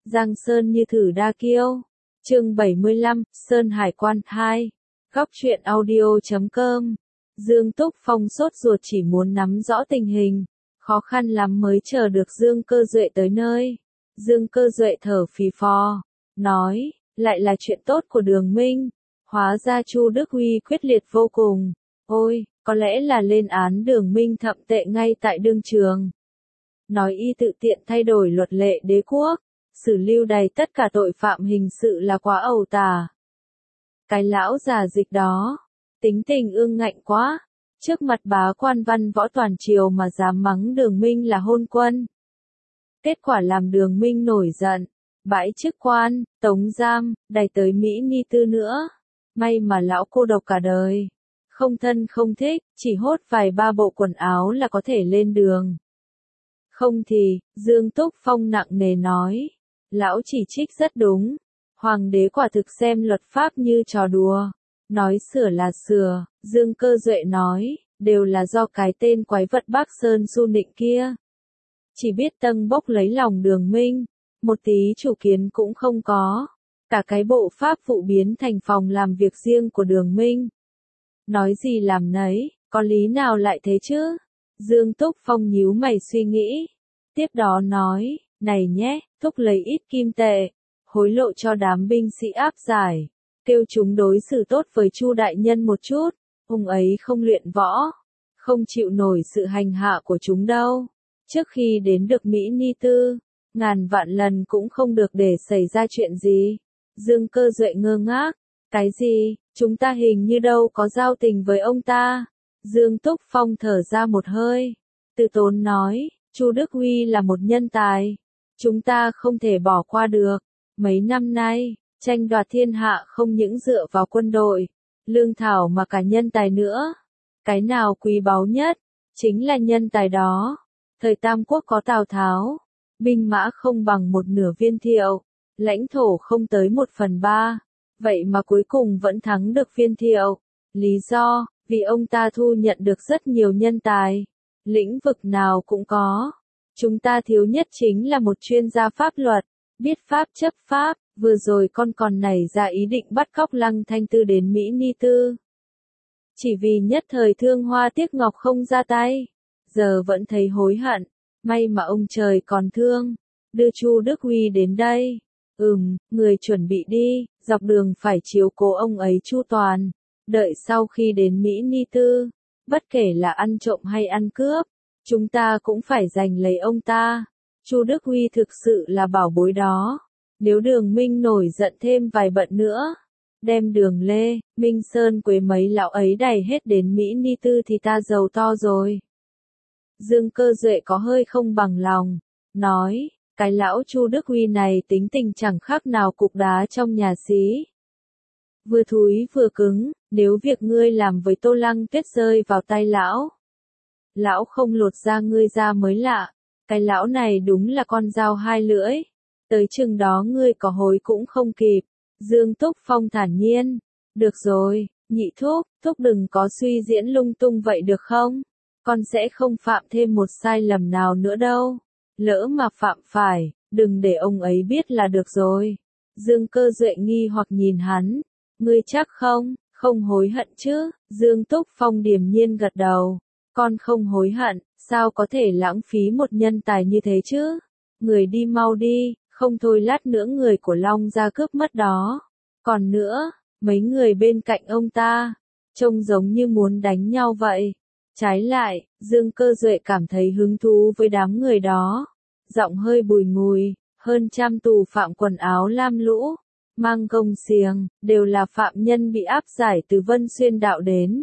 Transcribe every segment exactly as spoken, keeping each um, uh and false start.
Giang Sơn như thử đa kiêu. Chương bảy mươi lăm, Sơn Hải Quan hai. Góc truyện audio chấm com. Dương Túc Phong sốt ruột chỉ muốn nắm rõ tình hình, khó khăn lắm mới chờ được Dương Cơ Duệ tới nơi. Dương Cơ Duệ thở phì phò, nói, lại là chuyện tốt của Đường Minh. Hóa ra Chu Đức Huy quyết liệt vô cùng. Ôi, có lẽ là lên án Đường Minh thậm tệ ngay tại đương trường. Nói y tự tiện thay đổi luật lệ đế quốc, xử lưu đày tất cả tội phạm hình sự là quá ẩu tả. Cái lão già dịch đó, tính tình ương ngạnh quá, trước mặt bá quan văn võ toàn triều mà dám mắng Đường Minh là hôn quân. Kết quả làm Đường Minh nổi giận, bãi chức quan, tống giam, đày tới Mỹ Ni Tư nữa. May mà lão cô độc cả đời, không thân không thích, chỉ hốt vài ba bộ quần áo là có thể lên đường. Không thì, Dương Túc Phong nặng nề nói, lão chỉ trích rất đúng, hoàng đế quả thực xem luật pháp như trò đùa, nói sửa là sửa. Dương Cơ Duệ nói, đều là do cái tên quái vật Bắc Sơn Du Nịnh kia. Chỉ biết tâng bốc lấy lòng Đường Minh, một tí chủ kiến cũng không có, cả cái bộ pháp vụ biến thành phòng làm việc riêng của Đường Minh. Nói gì làm nấy, có lý nào lại thế chứ? Dương Túc Phong nhíu mày suy nghĩ, tiếp đó nói, này nhé, thúc lấy ít kim tệ, hối lộ cho đám binh sĩ áp giải, kêu chúng đối xử tốt với Chu đại nhân một chút, ông ấy không luyện võ, không chịu nổi sự hành hạ của chúng đâu. Trước khi đến được Mỹ Ni Tư, ngàn vạn lần cũng không được để xảy ra chuyện gì. Dương Cơ Duệ ngơ ngác, cái gì, chúng ta hình như đâu có giao tình với ông ta. Dương Túc Phong thở ra một hơi, từ tốn nói, Chu Đức Huy là một nhân tài, chúng ta không thể bỏ qua được. Mấy năm nay, tranh đoạt thiên hạ không những dựa vào quân đội, lương thảo mà cả nhân tài nữa. Cái nào quý báu nhất, chính là nhân tài đó. Thời Tam Quốc có Tào Tháo, binh mã không bằng một nửa Viên Thiệu, lãnh thổ không tới một phần ba, vậy mà cuối cùng vẫn thắng được Viên Thiệu. Lý do, vì ông ta thu nhận được rất nhiều nhân tài, lĩnh vực nào cũng có. Chúng ta thiếu nhất chính là một chuyên gia pháp luật, biết pháp chấp pháp. Vừa rồi con còn nảy ra ý định bắt cóc Lăng Thanh Tư đến Mỹ Ni Tư. Chỉ vì nhất thời thương hoa tiếc ngọc không ra tay, giờ vẫn thấy hối hận. May mà ông trời còn thương, đưa Chu Đức Huy đến đây. Ừm, người chuẩn bị đi, dọc đường phải chiếu cố ông ấy chu toàn. Đợi sau khi đến Mỹ Ni Tư, bất kể là ăn trộm hay ăn cướp, chúng ta cũng phải giành lấy ông ta. Chu Đức Huy thực sự là bảo bối đó. Nếu Đường Minh nổi giận thêm vài bận nữa, đem Đường Lê, Minh Sơn Quế mấy lão ấy đày hết đến Mỹ Ni Tư thì ta giàu to rồi. Dương Cơ Duệ có hơi không bằng lòng, nói, cái lão Chu Đức Huy này tính tình chẳng khác nào cục đá trong nhà xí. Vừa thúi vừa cứng, nếu việc ngươi làm với Tô Lăng Tuyết rơi vào tay lão, lão không lột da ngươi ra mới lạ. Cái lão này đúng là con dao hai lưỡi, tới chừng đó ngươi có hối cũng không kịp. Dương Túc Phong thản nhiên, được rồi, nhị thúc, thúc đừng có suy diễn lung tung vậy được không? Con sẽ không phạm thêm một sai lầm nào nữa đâu. Lỡ mà phạm phải, đừng để ông ấy biết là được rồi. Dương Cơ Duệ nghi hoặc nhìn hắn, ngươi chắc không, không hối hận chứ? Dương Túc Phong điềm nhiên gật đầu, con không hối hận, sao có thể lãng phí một nhân tài như thế chứ? Người đi mau đi, không thôi lát nữa người của Long gia cướp mất đó. Còn nữa, mấy người bên cạnh ông ta, trông giống như muốn đánh nhau vậy. Trái lại, Dương Cơ Duệ cảm thấy hứng thú với đám người đó. Giọng hơi bùi ngùi, hơn trăm tù phạm quần áo lam lũ, mang gông xiềng, đều là phạm nhân bị áp giải từ Vân Xuyên đạo đến.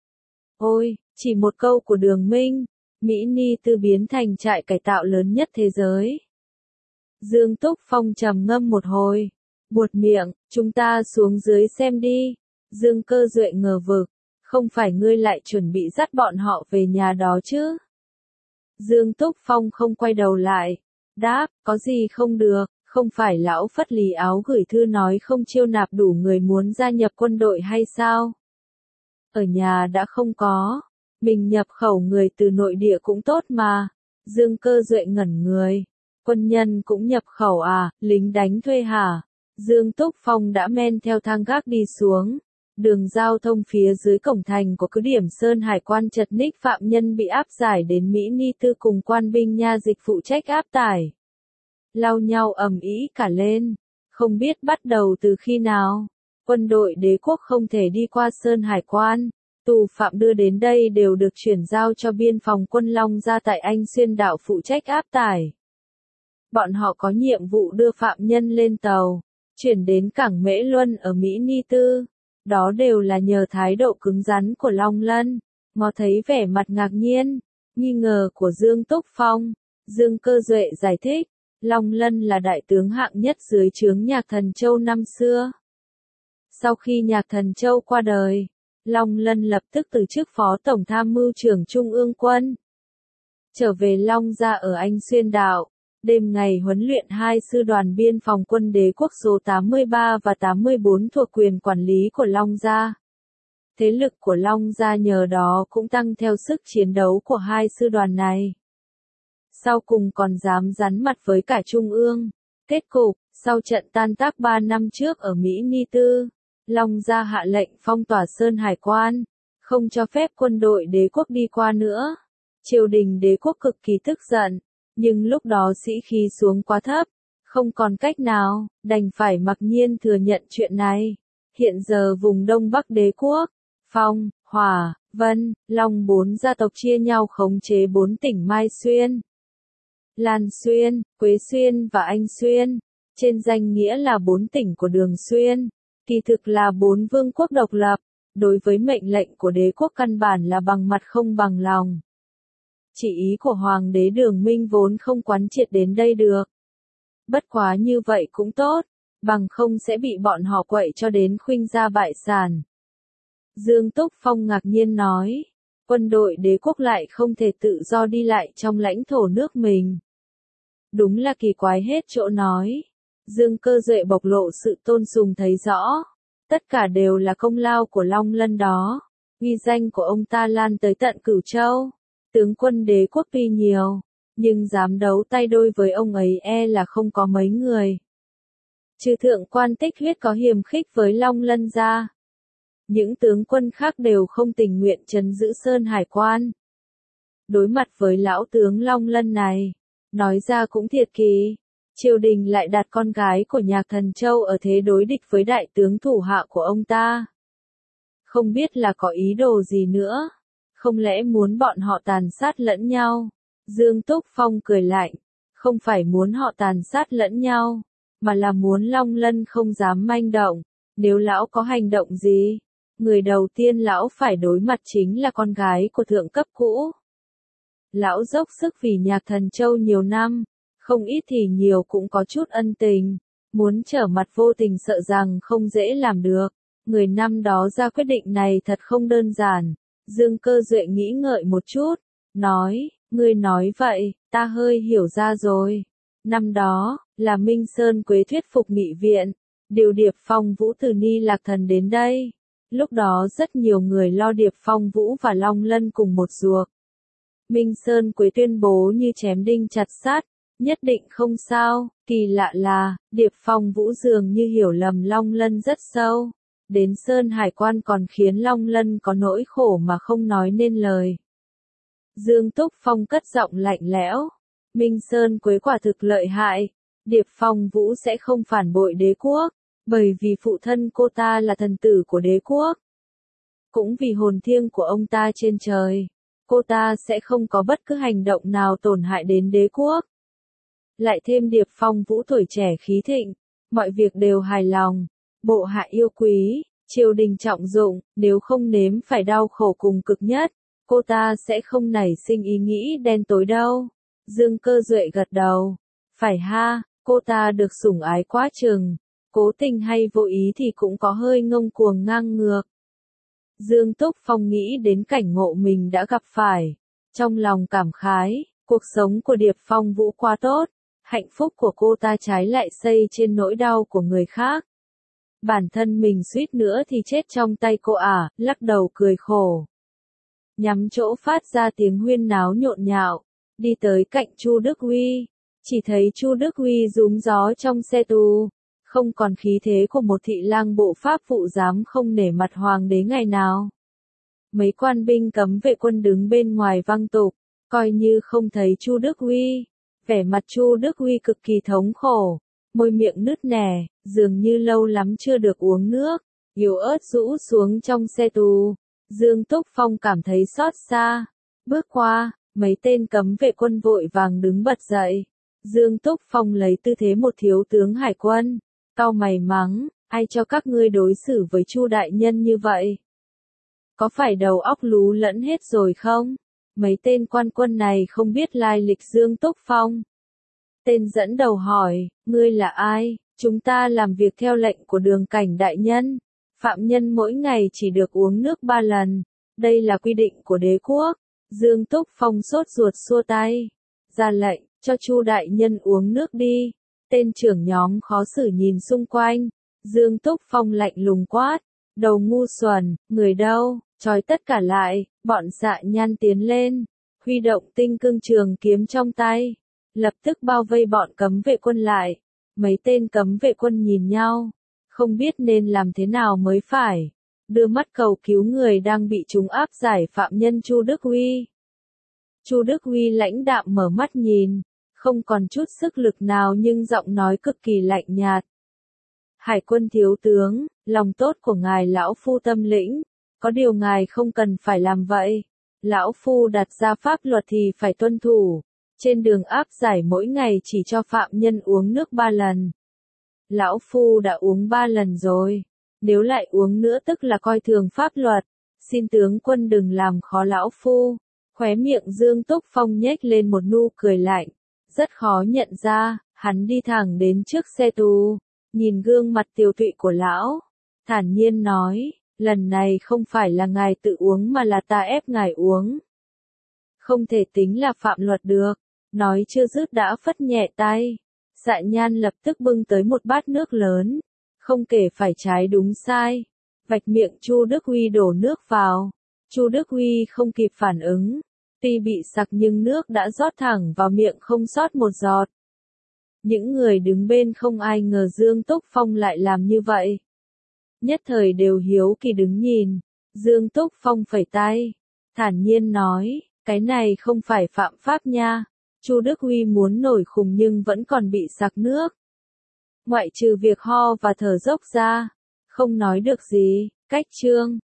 Ôi, chỉ một câu của Đường Minh, Mỹ Ni Tư biến thành trại cải tạo lớn nhất thế giới. Dương Túc Phong trầm ngâm một hồi, buột miệng, chúng ta xuống dưới xem đi. Dương Cơ Duệ ngờ vực, không phải ngươi lại chuẩn bị dắt bọn họ về nhà đó chứ? Dương Túc Phong không quay đầu lại, đáp, có gì không được, không phải lão Phất Lý Áo gửi thư nói không chiêu nạp đủ người muốn gia nhập quân đội hay sao? Ở nhà đã không có, mình nhập khẩu người từ nội địa cũng tốt mà. Dương Cơ Duệ ngẩn người, Quân nhân cũng nhập khẩu à, lính đánh thuê hả? Dương Túc Phong đã men theo thang gác đi xuống. Đường giao thông phía dưới cổng thành của cứ điểm Sơn Hải quan chật ních, phạm nhân bị áp giải đến Mỹ Ni Tư cùng quan binh nha dịch phụ trách áp tải. Lao nhau ầm ĩ cả lên. Không biết bắt đầu từ khi nào, quân đội đế quốc không thể đi qua Sơn Hải quan. Tù phạm đưa đến đây đều được chuyển giao cho biên phòng quân Long Gia tại Anh Xuyên đảo phụ trách áp tải. Bọn họ có nhiệm vụ đưa phạm nhân lên tàu, chuyển đến cảng Mễ Luân ở Mỹ Ni Tư. Đó đều là nhờ thái độ cứng rắn của Long Lân. Ngó thấy vẻ mặt ngạc nhiên, nghi ngờ của Dương Túc Phong, Dương Cơ Duệ giải thích, Long Lân là đại tướng hạng nhất dưới trướng Nhạc Thần Châu năm xưa. Sau khi Nhạc Thần Châu qua đời, Long Lân lập tức từ chức phó tổng tham mưu trưởng Trung ương quân. Trở về Long Gia ở Anh Xuyên đảo, đêm ngày huấn luyện hai sư đoàn biên phòng quân đế quốc số tám mươi ba và tám mươi bốn thuộc quyền quản lý của Long Gia. Thế lực của Long Gia nhờ đó cũng tăng theo sức chiến đấu của hai sư đoàn này. Sau cùng còn dám rắn mặt với cả Trung ương. Kết cục, sau trận tan tác ba năm trước ở Mỹ Ni Tư, Long Gia hạ lệnh phong tỏa Sơn Hải quan, không cho phép quân đội đế quốc đi qua nữa. Triều đình đế quốc cực kỳ tức giận, nhưng lúc đó sĩ khí xuống quá thấp, không còn cách nào, đành phải mặc nhiên thừa nhận chuyện này. Hiện giờ vùng Đông Bắc đế quốc, Phong, Hỏa, Vân, Long bốn gia tộc chia nhau khống chế bốn tỉnh Mai Xuyên, Lan Xuyên, Quế Xuyên và Anh Xuyên, trên danh nghĩa là bốn tỉnh của Đường Xuyên, kỳ thực là bốn vương quốc độc lập, đối với mệnh lệnh của đế quốc căn bản là bằng mặt không bằng lòng. Chỉ ý của Hoàng đế Đường Minh vốn không quán triệt đến đây được. Bất quá như vậy cũng tốt, bằng không sẽ bị bọn họ quậy cho đến khuynh gia bại sản. Dương Túc Phong ngạc nhiên nói, quân đội đế quốc lại không thể tự do đi lại trong lãnh thổ nước mình. Đúng là kỳ quái hết chỗ nói. Dương Cơ Duệ bộc lộ sự tôn sùng thấy rõ. Tất cả đều là công lao của Long Lân đó. Uy danh của ông ta lan tới tận Cửu Châu. Tướng quân đế quốc tuy nhiều, nhưng dám đấu tay đôi với ông ấy e là không có mấy người. Trừ thượng quan Tích Huyết có hiềm khích với Long Lân ra, những tướng quân khác đều không tình nguyện trấn giữ Sơn Hải quan. Đối mặt với lão tướng Long Lân này, nói ra cũng thiệt kỳ, triều đình lại đặt con gái của Nhạc Thần Châu ở thế đối địch với đại tướng thủ hạ của ông ta. Không biết là có ý đồ gì nữa, không lẽ muốn bọn họ tàn sát lẫn nhau? Dương Túc Phong cười lạnh, không phải muốn họ tàn sát lẫn nhau, mà là muốn Long Lân không dám manh động. Nếu lão có hành động gì, người đầu tiên lão phải đối mặt chính là con gái của thượng cấp cũ. Lão dốc sức vì Nhạc Thần Châu nhiều năm, không ít thì nhiều cũng có chút ân tình, muốn trở mặt vô tình sợ rằng không dễ làm được. Người năm đó ra quyết định này thật không đơn giản. Dương Cơ Duệ nghĩ ngợi một chút, nói, ngươi nói vậy, ta hơi hiểu ra rồi. Năm đó, là Minh Sơn Quế thuyết phục nghị viện, điều Điệp Phong Vũ từ Ni Lạc Thần đến đây. Lúc đó rất nhiều người lo Điệp Phong Vũ và Long Lân cùng một ruột. Minh Sơn Quế tuyên bố như chém đinh chặt sắt, nhất định không sao. Kỳ lạ là, Điệp Phong Vũ dường như hiểu lầm Long Lân rất sâu. Đến Sơn Hải quan còn khiến Long Lân có nỗi khổ mà không nói nên lời. Dương Túc Phong cất giọng lạnh lẽo. Minh Sơn Quế quả thực lợi hại. Điệp Phong Vũ sẽ không phản bội đế quốc, bởi vì phụ thân cô ta là thần tử của đế quốc. Cũng vì hồn thiêng của ông ta trên trời, cô ta sẽ không có bất cứ hành động nào tổn hại đến đế quốc. Lại thêm Điệp Phong Vũ tuổi trẻ khí thịnh, mọi việc đều hài lòng. Bộ hạ yêu quý, triều đình trọng dụng, nếu không nếm phải đau khổ cùng cực nhất, cô ta sẽ không nảy sinh ý nghĩ đen tối đâu. Dương Cơ Duệ gật đầu. Phải ha, cô ta được sủng ái quá chừng, cố tình hay vô ý thì cũng có hơi ngông cuồng ngang ngược. Dương Túc Phong nghĩ đến cảnh ngộ mình đã gặp phải, trong lòng cảm khái, cuộc sống của Điệp Phong Vũ quá tốt, hạnh phúc của cô ta trái lại xây trên nỗi đau của người khác. Bản thân mình suýt nữa thì chết trong tay cô ả, lắc đầu cười khổ. Nhắm chỗ phát ra tiếng huyên náo nhộn nhạo, đi tới cạnh Chu Đức Huy. Chỉ thấy Chu Đức Huy rúm gió trong xe tù, không còn khí thế của một thị lang bộ pháp phụ dám không nể mặt hoàng đế ngày nào. Mấy quan binh cấm vệ quân đứng bên ngoài văng tục, coi như không thấy Chu Đức Huy. Vẻ mặt Chu Đức Huy cực kỳ thống khổ, môi miệng nứt nẻ, dường như lâu lắm chưa được uống nước, yếu ớt rũ xuống trong xe tù. Dương Túc Phong cảm thấy xót xa, bước qua, mấy tên cấm vệ quân vội vàng đứng bật dậy. Dương Túc Phong lấy tư thế một thiếu tướng hải quân, cau mày mắng, ai cho các ngươi đối xử với Chu đại nhân như vậy? Có phải đầu óc lú lẫn hết rồi không? Mấy tên quan quân này không biết lai lịch Dương Túc Phong. Tên dẫn đầu hỏi, ngươi là ai? Chúng ta làm việc theo lệnh của Đường Cảnh đại nhân. Phạm nhân mỗi ngày chỉ được uống nước ba lần. Đây là quy định của đế quốc. Dương Túc Phong sốt ruột xua tay. Ra lệnh, cho Chu đại nhân uống nước đi. Tên trưởng nhóm khó xử nhìn xung quanh. Dương Túc Phong lạnh lùng quát. Đầu ngu xuẩn, người đâu? Trói tất cả lại, bọn Dạ Nhan tiến lên, huy động tinh cương trường kiếm trong tay, lập tức bao vây bọn cấm vệ quân lại. Mấy tên cấm vệ quân nhìn nhau, không biết nên làm thế nào mới phải, đưa mắt cầu cứu người đang bị chúng áp giải phạm nhân Chu Đức Huy. Chu Đức Huy lãnh đạm mở mắt nhìn, không còn chút sức lực nào nhưng giọng nói cực kỳ lạnh nhạt. Hải quân thiếu tướng, lòng tốt của ngài lão phu tâm lĩnh, có điều ngài không cần phải làm vậy. Lão phu đặt ra pháp luật thì phải tuân thủ. Trên đường áp giải mỗi ngày chỉ cho phạm nhân uống nước ba lần. Lão phu đã uống ba lần rồi. Nếu lại uống nữa tức là coi thường pháp luật. Xin tướng quân đừng làm khó lão phu. Khóe miệng Dương Túc Phong nhếch lên một nụ cười lạnh. Rất khó nhận ra, hắn đi thẳng đến trước xe tù. Nhìn gương mặt tiều tụy của lão. Thản nhiên nói. Lần này không phải là ngài tự uống mà là ta ép ngài uống. Không thể tính là phạm luật được. Nói chưa dứt đã phất nhẹ tay. Dạ Nhan lập tức bưng tới một bát nước lớn. Không kể phải trái đúng sai. Vạch miệng Chu Đức Huy đổ nước vào. Chu Đức Huy không kịp phản ứng. Tuy bị sặc nhưng nước đã rót thẳng vào miệng không sót một giọt. Những người đứng bên không ai ngờ Dương Túc Phong lại làm như vậy. Nhất thời đều hiếu kỳ đứng nhìn. Dương Túc Phong phẩy tay, thản nhiên nói, cái này không phải phạm pháp nha. Chu Đức Huy muốn nổi khùng nhưng vẫn còn bị sặc nước. Ngoại trừ việc ho và thở dốc ra, không nói được gì. Cách chương